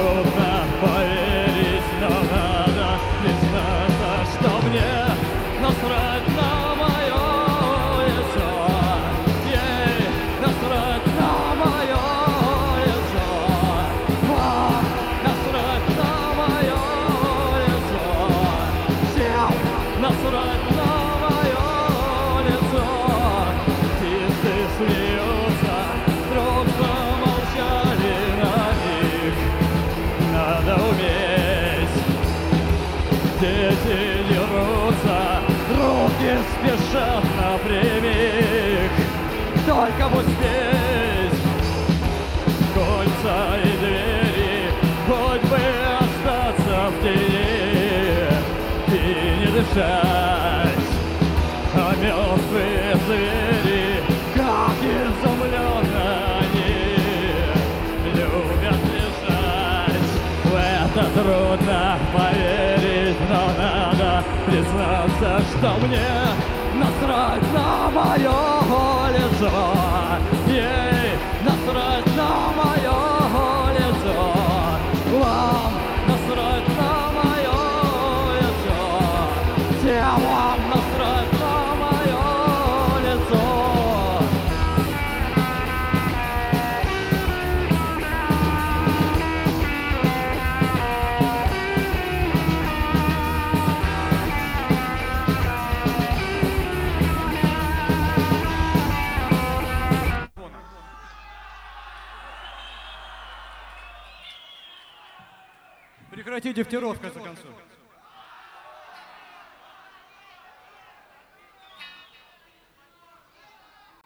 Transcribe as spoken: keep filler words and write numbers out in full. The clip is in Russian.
трудно поверить, но надо признаться, что мне насрать на мое лицо. Ей насрать на мое лицо. Вам насрать на мое лицо. Всем насрать на мое лицо. Птицы смеются, просто молчали на них. Надо уметь. Дети дерутся, руки спешат напрямик. Только бы успеть. Кольца и двери, хоть бы остаться в тени и не дышать. А мертвые звери, как изумленно они любят лежать. В это трудно поверить, но надо признаться, что мне насрать на мое лицо. Ей насрать на мое лицо. Вам насрать на мое лицо. Всем вам насрать на мое лицо. Прекратите дифтировку, в конце концов.